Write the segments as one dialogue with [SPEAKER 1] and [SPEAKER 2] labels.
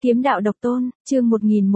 [SPEAKER 1] Kiếm đạo độc tôn, chương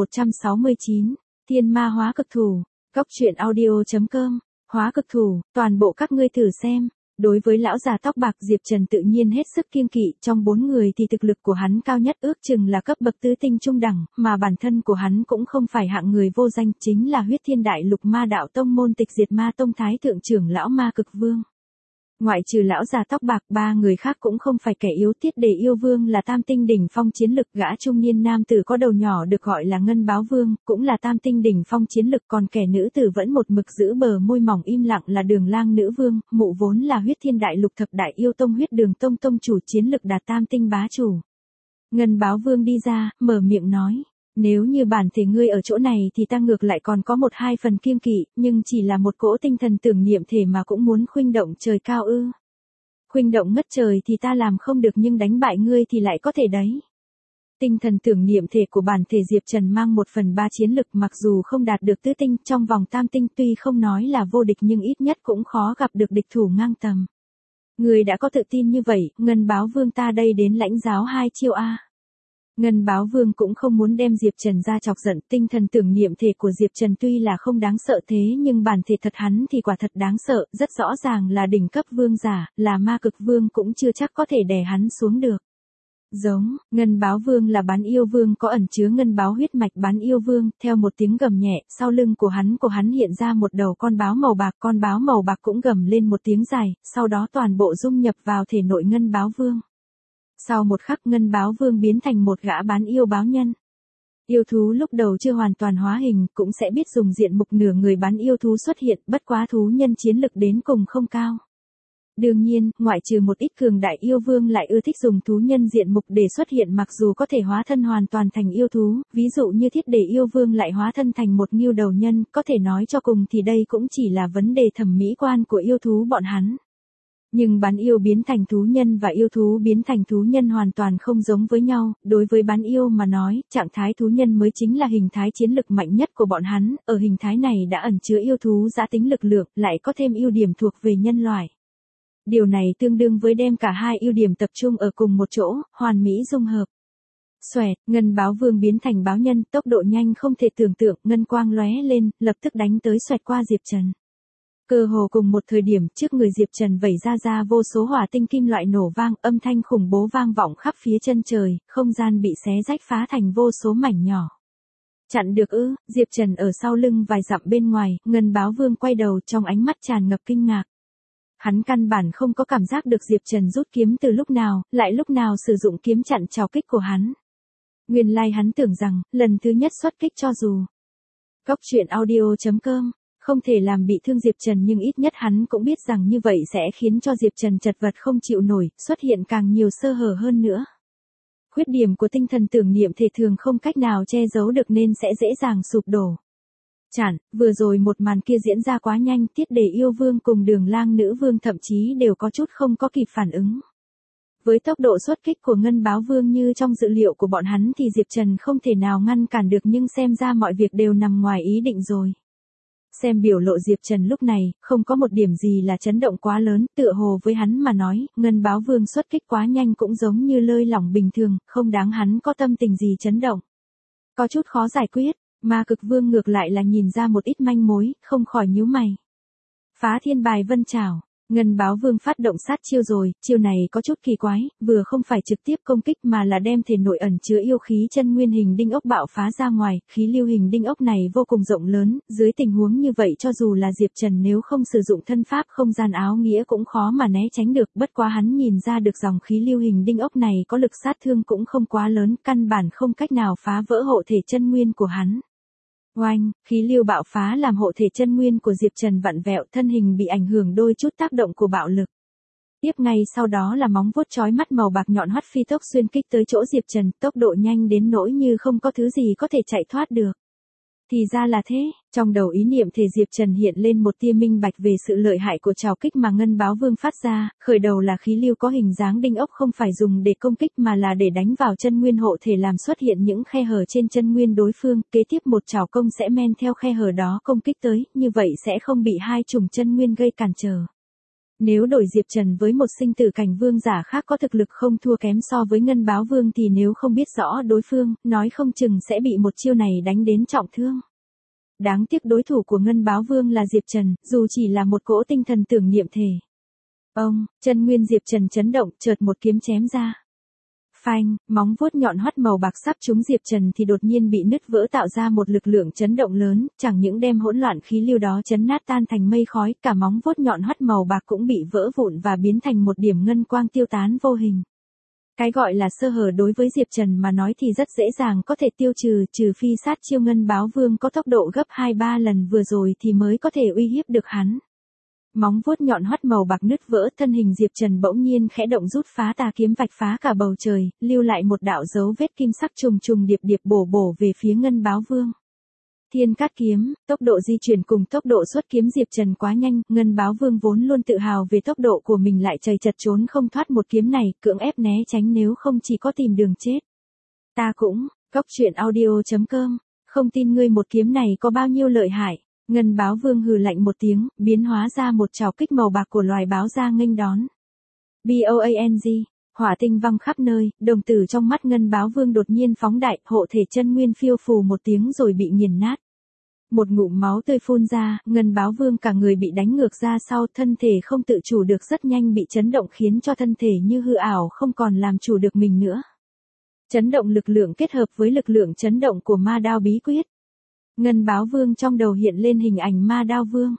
[SPEAKER 1] 1169, Thiên ma hóa cực thủ, Cốc truyện audio.com, hóa cực thủ, toàn bộ các ngươi thử xem. Đối với lão già tóc bạc Diệp Trần tự nhiên hết sức kiêng kỵ, trong 4 người thì thực lực của hắn cao nhất ước chừng là cấp bậc tứ tinh trung đẳng, mà bản thân của hắn cũng không phải hạng người vô danh, chính là Huyết Thiên Đại Lục Ma Đạo Tông môn tịch diệt ma tông thái thượng trưởng lão Ma Cực Vương. Ngoại trừ lão già tóc bạc, 3 người khác cũng không phải kẻ yếu. Tiết Đề Yêu Vương là tam tinh đỉnh phong chiến lực, gã trung niên nam tử có đầu nhỏ được gọi là Ngân Báo Vương, cũng là tam tinh đỉnh phong chiến lực, còn kẻ nữ tử vẫn một mực giữ bờ môi mỏng im lặng là Đường Lang Nữ Vương, mụ vốn là Huyết Thiên Đại Lục thập đại yêu tông Huyết Đường Tông tông chủ, chiến lực đạt tam tinh bá chủ. Ngân Báo Vương đi ra, mở miệng nói: nếu như bản thể ngươi ở chỗ này thì ta ngược lại còn có 1-2 phần kiêng kỵ, nhưng chỉ là một cỗ tinh thần tưởng niệm thể mà cũng muốn khuynh động trời cao ư? Khuynh động ngất trời thì ta làm không được, nhưng đánh bại ngươi thì lại có thể đấy. Tinh thần tưởng niệm thể của bản thể Diệp Trần mang 1/3 chiến lực, mặc dù không đạt được tứ tinh, trong vòng tam tinh tuy không nói là vô địch nhưng ít nhất cũng khó gặp được địch thủ ngang tầm. Ngươi đã có tự tin như vậy, Ngân Báo Vương, ta đây đến lãnh giáo 2 chiêu a. Ngân Báo Vương cũng không muốn đem Diệp Trần ra chọc giận, tinh thần tưởng niệm thể của Diệp Trần tuy là không đáng sợ thế nhưng bản thể thật hắn thì quả thật đáng sợ, rất rõ ràng là đỉnh cấp vương giả, là Ma Cực Vương cũng chưa chắc có thể đè hắn xuống được. Giống, Ngân Báo Vương là bán yêu vương có ẩn chứa ngân báo huyết mạch bán yêu vương, theo một tiếng gầm nhẹ, sau lưng của hắn hiện ra một đầu con báo màu bạc cũng gầm lên một tiếng dài, sau đó toàn bộ dung nhập vào thể nội Ngân Báo Vương. Sau một khắc, Ngân Báo Vương biến thành một gã bán yêu báo nhân. Yêu thú lúc đầu chưa hoàn toàn hóa hình, cũng sẽ biết dùng diện mục nửa người bán yêu thú xuất hiện, bất quá thú nhân chiến lực đến cùng không cao. Đương nhiên, ngoại trừ một ít cường đại yêu vương lại ưa thích dùng thú nhân diện mục để xuất hiện, mặc dù có thể hóa thân hoàn toàn thành yêu thú, ví dụ như Thiết Đề Yêu Vương lại hóa thân thành một ngưu đầu nhân, có thể nói cho cùng thì đây cũng chỉ là vấn đề thẩm mỹ quan của yêu thú bọn hắn. Nhưng bán yêu biến thành thú nhân và yêu thú biến thành thú nhân hoàn toàn không giống với nhau, đối với bán yêu mà nói, trạng thái thú nhân mới chính là hình thái chiến lực mạnh nhất của bọn hắn, ở hình thái này đã ẩn chứa yêu thú dã tính lực lượng, lại có thêm ưu điểm thuộc về nhân loại. Điều này tương đương với đem cả hai ưu điểm tập trung ở cùng một chỗ, hoàn mỹ dung hợp. Xoẹt, Ngân Báo Vương biến thành báo nhân, tốc độ nhanh không thể tưởng tượng, ngân quang lóe lên, lập tức đánh tới xoẹt qua Diệp Trần. Cơ hồ cùng một thời điểm, trước người Diệp Trần vẩy ra vô số hỏa tinh kim loại nổ vang, âm thanh khủng bố vang vọng khắp phía chân trời, không gian bị xé rách phá thành vô số mảnh nhỏ. Chặn được ư? Diệp Trần ở sau lưng vài dặm bên ngoài, Ngân Báo Vương quay đầu, trong ánh mắt tràn ngập kinh ngạc. Hắn căn bản không có cảm giác được Diệp Trần rút kiếm từ lúc nào, lại lúc nào sử dụng kiếm chặn trào kích của hắn. Nguyên lai hắn tưởng rằng, lần thứ nhất xuất kích cho dù Cốc truyện audio.com không thể làm bị thương Diệp Trần, nhưng ít nhất hắn cũng biết rằng như vậy sẽ khiến cho Diệp Trần chật vật không chịu nổi, xuất hiện càng nhiều sơ hở hơn nữa. Khuyết điểm của tinh thần tưởng niệm thể thường không cách nào che giấu được nên sẽ dễ dàng sụp đổ. Chản, vừa rồi một màn kia diễn ra quá nhanh, Tiết Đề Yêu Vương cùng Đường Lang Nữ Vương thậm chí đều có chút không có kịp phản ứng. Với tốc độ xuất kích của Ngân Báo Vương như trong dự liệu của bọn hắn thì Diệp Trần không thể nào ngăn cản được, nhưng xem ra mọi việc đều nằm ngoài ý định rồi. Xem biểu lộ Diệp Trần lúc này, không có một điểm gì là chấn động quá lớn, tựa hồ với hắn mà nói, Ngân Báo Vương xuất kích quá nhanh cũng giống như lơi lỏng bình thường, không đáng hắn có tâm tình gì chấn động. Có chút khó giải quyết, Ma Cực Vương ngược lại là nhìn ra một ít manh mối, không khỏi nhíu mày. Phá Thiên Bài Vân Trảo. Ngân Báo Vương phát động sát chiêu rồi, chiêu này có chút kỳ quái, vừa không phải trực tiếp công kích mà là đem thể nội ẩn chứa yêu khí chân nguyên hình đinh ốc bạo phá ra ngoài, khí lưu hình đinh ốc này vô cùng rộng lớn, dưới tình huống như vậy cho dù là Diệp Trần nếu không sử dụng thân pháp không gian áo nghĩa cũng khó mà né tránh được, bất quá hắn nhìn ra được dòng khí lưu hình đinh ốc này có lực sát thương cũng không quá lớn, căn bản không cách nào phá vỡ hộ thể chân nguyên của hắn. Oanh, khí lưu bạo phá làm hộ thể chân nguyên của Diệp Trần vặn vẹo, thân hình bị ảnh hưởng đôi chút tác động của bạo lực. Tiếp ngay sau đó là móng vuốt chói mắt màu bạc nhọn hoắt phi tốc xuyên kích tới chỗ Diệp Trần, tốc độ nhanh đến nỗi như không có thứ gì có thể chạy thoát được. Thì ra là thế, trong đầu ý niệm thể Diệp Trần hiện lên một tia minh bạch về sự lợi hại của trào kích mà Ngân Báo Vương phát ra, khởi đầu là khí lưu có hình dáng đinh ốc không phải dùng để công kích mà là để đánh vào chân nguyên hộ thể làm xuất hiện những khe hở trên chân nguyên đối phương, kế tiếp một trảo công sẽ men theo khe hở đó công kích tới, như vậy sẽ không bị hai chủng chân nguyên gây cản trở. Nếu đổi Diệp Trần với một sinh tử cảnh vương giả khác có thực lực không thua kém so với Ngân Báo Vương thì nếu không biết rõ đối phương, nói không chừng sẽ bị một chiêu này đánh đến trọng thương. Đáng tiếc đối thủ của Ngân Báo Vương là Diệp Trần, dù chỉ là một cỗ tinh thần tưởng niệm thể. Ông, chân nguyên Diệp Trần chấn động, chợt một kiếm chém ra. Phanh, móng vuốt nhọn hoắt màu bạc sắp trúng Diệp Trần thì đột nhiên bị nứt vỡ tạo ra một lực lượng chấn động lớn, chẳng những đem hỗn loạn khí lưu đó chấn nát tan thành mây khói, cả móng vuốt nhọn hoắt màu bạc cũng bị vỡ vụn và biến thành một điểm ngân quang tiêu tán vô hình. Cái gọi là sơ hở đối với Diệp Trần mà nói thì rất dễ dàng có thể tiêu trừ, trừ phi sát chiêu Ngân Báo Vương có tốc độ gấp 2-3 lần vừa rồi thì mới có thể uy hiếp được hắn. Móng vuốt nhọn hoắt màu bạc nứt vỡ, thân hình Diệp Trần bỗng nhiên khẽ động rút phá tà kiếm vạch phá cả bầu trời, lưu lại một đạo dấu vết kim sắc trùng trùng điệp điệp bổ về phía Ngân Báo Vương. Thiên Cát Kiếm, tốc độ di chuyển cùng tốc độ xuất kiếm Diệp Trần quá nhanh, Ngân Báo Vương vốn luôn tự hào về tốc độ của mình lại chầy chật trốn không thoát một kiếm này, cưỡng ép né tránh nếu không chỉ có tìm đường chết. Ta cũng, coctruyện.audio.com, không tin ngươi một kiếm này có bao nhiêu lợi hại. Ngân Báo Vương hừ lạnh một tiếng, biến hóa ra một trảo kích màu bạc của loài báo ra nghênh đón. Boang, hỏa tinh văng khắp nơi, đồng tử trong mắt Ngân Báo Vương đột nhiên phóng đại, hộ thể chân nguyên phiêu phù một tiếng rồi bị nghiền nát. Một ngụm máu tươi phun ra, Ngân Báo Vương cả người bị đánh ngược ra sau, thân thể không tự chủ được rất nhanh bị chấn động khiến cho thân thể như hư ảo không còn làm chủ được mình nữa. Chấn động lực lượng kết hợp với lực lượng chấn động của Ma Đao Bí Quyết. Ngân Báo Vương trong đầu hiện lên hình ảnh Ma Đao Vương.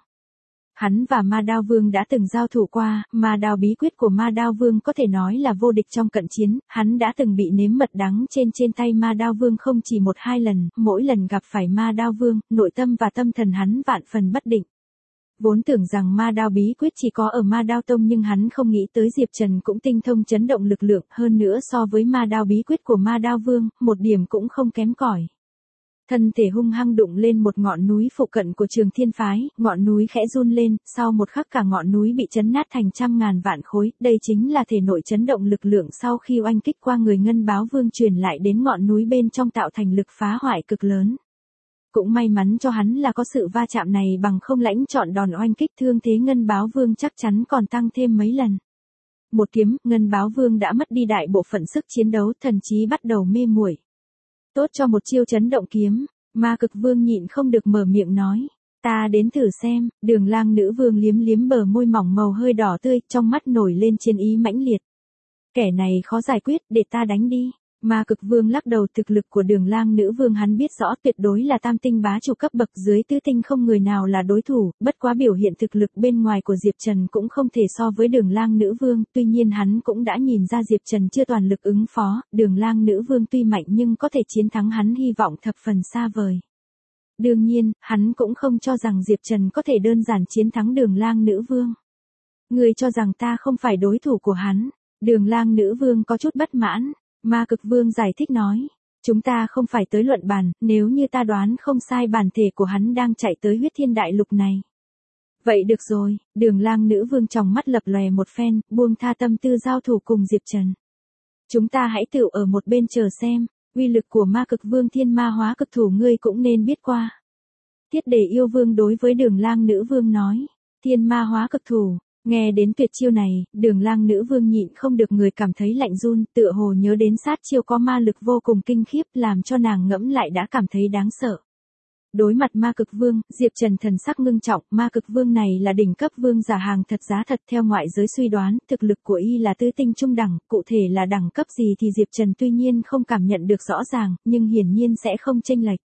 [SPEAKER 1] Hắn và Ma Đao Vương đã từng giao thủ qua, Ma Đao Bí Quyết của Ma Đao Vương có thể nói là vô địch trong cận chiến, hắn đã từng bị nếm mật đắng trên tay Ma Đao Vương không chỉ 1-2 lần, mỗi lần gặp phải Ma Đao Vương, nội tâm và tâm thần hắn vạn phần bất định. Vốn tưởng rằng Ma Đao Bí Quyết chỉ có ở Ma Đao Tông nhưng hắn không nghĩ tới Diệp Trần cũng tinh thông chấn động lực lượng, hơn nữa so với Ma Đao Bí Quyết của Ma Đao Vương, một điểm cũng không kém cỏi. Thân thể hung hăng đụng lên một ngọn núi phụ cận của Trường Thiên Phái, ngọn núi khẽ run lên, sau một khắc cả ngọn núi bị chấn nát thành trăm ngàn vạn khối, đây chính là thể nội chấn động lực lượng sau khi oanh kích qua người Ngân Báo Vương truyền lại đến ngọn núi bên trong tạo thành lực phá hoại cực lớn. Cũng may mắn cho hắn là có sự va chạm này bằng không lãnh chọn đòn oanh kích thương thế Ngân Báo Vương chắc chắn còn tăng thêm mấy lần. Một kiếm, Ngân Báo Vương đã mất đi đại bộ phận sức chiến đấu, thần trí bắt đầu mê muội. Tốt cho một chiêu chấn động kiếm, Ma Cực Vương nhịn không được mở miệng nói. Ta đến thử xem, Đường Lang Nữ Vương liếm liếm bờ môi mỏng màu hơi đỏ tươi, trong mắt nổi lên chiến ý mãnh liệt. Kẻ này khó giải quyết, để ta đánh đi. Ma Cực Vương lắc đầu, thực lực của Đường Lang Nữ Vương hắn biết rõ tuyệt đối là tam tinh bá chủ cấp bậc, dưới tứ tinh không người nào là đối thủ, bất quá biểu hiện thực lực bên ngoài của Diệp Trần cũng không thể so với Đường Lang Nữ Vương, tuy nhiên hắn cũng đã nhìn ra Diệp Trần chưa toàn lực ứng phó, Đường Lang Nữ Vương tuy mạnh nhưng có thể chiến thắng hắn hy vọng thập phần xa vời. Đương nhiên, hắn cũng không cho rằng Diệp Trần có thể đơn giản chiến thắng Đường Lang Nữ Vương. Người cho rằng ta không phải đối thủ của hắn. Đường Lang Nữ Vương có chút bất mãn. Ma Cực Vương giải thích nói. Chúng ta không phải tới luận bàn, nếu như ta đoán không sai bản thể của hắn đang chạy tới huyết thiên đại lục này. Vậy được rồi, Đường Lang Nữ Vương trong mắt lập lòe một phen, buông tha tâm tư giao thủ cùng Diệp Trần. Chúng ta hãy tựu ở một bên chờ xem, uy lực của Ma Cực Vương Thiên Ma Hóa Cực Thủ ngươi cũng nên biết qua. Thiết Đề Yêu Vương đối với Đường Lang Nữ Vương nói, Thiên Ma Hóa Cực Thủ. Nghe đến tuyệt chiêu này, Đường Lang Nữ Vương nhịn không được người cảm thấy lạnh run, tựa hồ nhớ đến sát chiêu có ma lực vô cùng kinh khiếp làm cho nàng ngẫm lại đã cảm thấy đáng sợ. Đối mặt Ma Cực Vương, Diệp Trần thần sắc ngưng trọng, Ma Cực Vương này là đỉnh cấp vương giả hàng thật giá thật theo ngoại giới suy đoán, thực lực của y là tứ tinh trung đẳng, cụ thể là đẳng cấp gì thì Diệp Trần tuy nhiên không cảm nhận được rõ ràng, nhưng hiển nhiên sẽ không chênh lệch.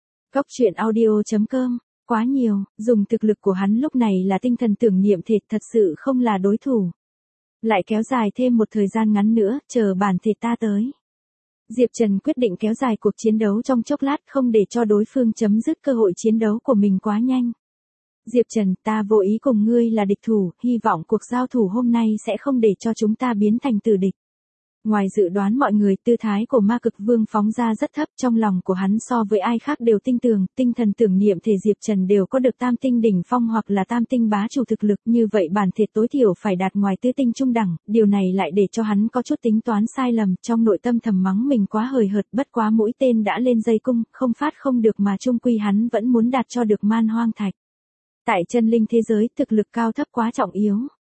[SPEAKER 1] Coctruyện.audio.com Quá nhiều, dùng thực lực của hắn lúc này là tinh thần tưởng niệm thể thật sự không là đối thủ. Lại kéo dài thêm một thời gian ngắn nữa, chờ bản thể ta tới. Diệp Trần quyết định kéo dài cuộc chiến đấu trong chốc lát không để cho đối phương chấm dứt cơ hội chiến đấu của mình quá nhanh. Diệp Trần, ta vô ý cùng ngươi là địch thủ, hy vọng cuộc giao thủ hôm nay sẽ không để cho chúng ta biến thành tử địch. Ngoài dự đoán mọi người, tư thái của Ma Cực Vương phóng ra rất thấp, trong lòng của hắn so với ai khác đều tinh tường, tinh thần tưởng niệm thể Diệp Trần đều có được tam tinh đỉnh phong hoặc là tam tinh bá chủ thực lực, như vậy bản thể tối thiểu phải đạt ngoài tứ tinh trung đẳng, điều này lại để cho hắn có chút tính toán sai lầm, trong nội tâm thầm mắng mình quá hời hợt, bất quá mũi tên đã lên dây cung, không phát không được mà chung quy hắn vẫn muốn đạt cho được Man Hoang Thạch. Tại chân linh thế giới, thực lực cao thấp quá trọng yếu.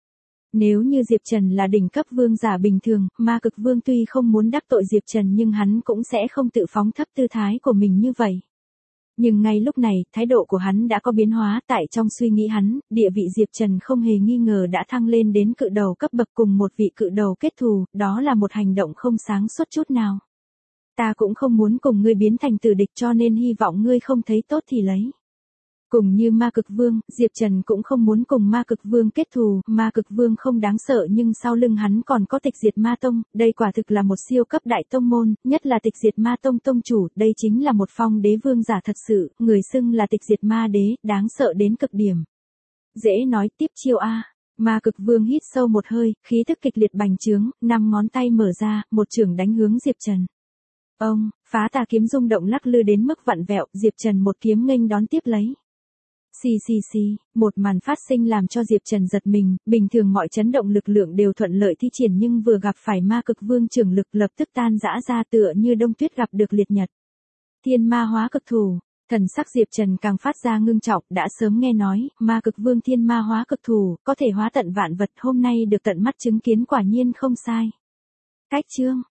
[SPEAKER 1] Nếu như Diệp Trần là đỉnh cấp vương giả bình thường, ma cực vương tuy không muốn đắc tội Diệp Trần nhưng hắn cũng sẽ không tự phóng thấp tư thái của mình như vậy. Nhưng ngay lúc này, thái độ của hắn đã có biến hóa, tại trong suy nghĩ hắn, địa vị Diệp Trần không hề nghi ngờ đã thăng lên đến cự đầu cấp bậc cùng một vị cự đầu kết thù, đó là một hành động không sáng suốt chút nào. Ta cũng không muốn cùng ngươi biến thành tử địch cho nên hy vọng ngươi không thấy tốt thì lấy. Cùng như ma cực vương, Diệp Trần cũng không muốn cùng ma cực vương kết thù, ma cực vương không đáng sợ nhưng sau lưng hắn còn có tịch diệt ma tông, đây quả thực là một siêu cấp đại tông môn, nhất là tịch diệt ma tông tông chủ, đây chính là một phong đế vương giả thật sự, người xưng là tịch diệt ma đế, đáng sợ đến cực điểm. Dễ nói tiếp chiêu a. Ma cực vương hít sâu một hơi, khí thức kịch liệt bành trướng, 5 ngón tay mở ra, một chưởng đánh hướng Diệp Trần. Ông, phá tà kiếm rung động lắc lư đến mức vặn vẹo, Diệp Trần một kiếm nghênh đón tiếp lấy. Xì xì xì, một màn phát sinh làm cho Diệp Trần giật mình, bình thường mọi chấn động lực lượng đều thuận lợi thi triển nhưng vừa gặp phải ma cực vương trưởng lực lập tức tan rã ra tựa như đông tuyết gặp được liệt nhật. Thiên ma hóa cực thủ, thần sắc Diệp Trần càng phát ra ngưng trọng, đã sớm nghe nói, ma cực vương thiên ma hóa cực thủ, có thể hóa tận vạn vật, hôm nay được tận mắt chứng kiến quả nhiên không sai. Cách chương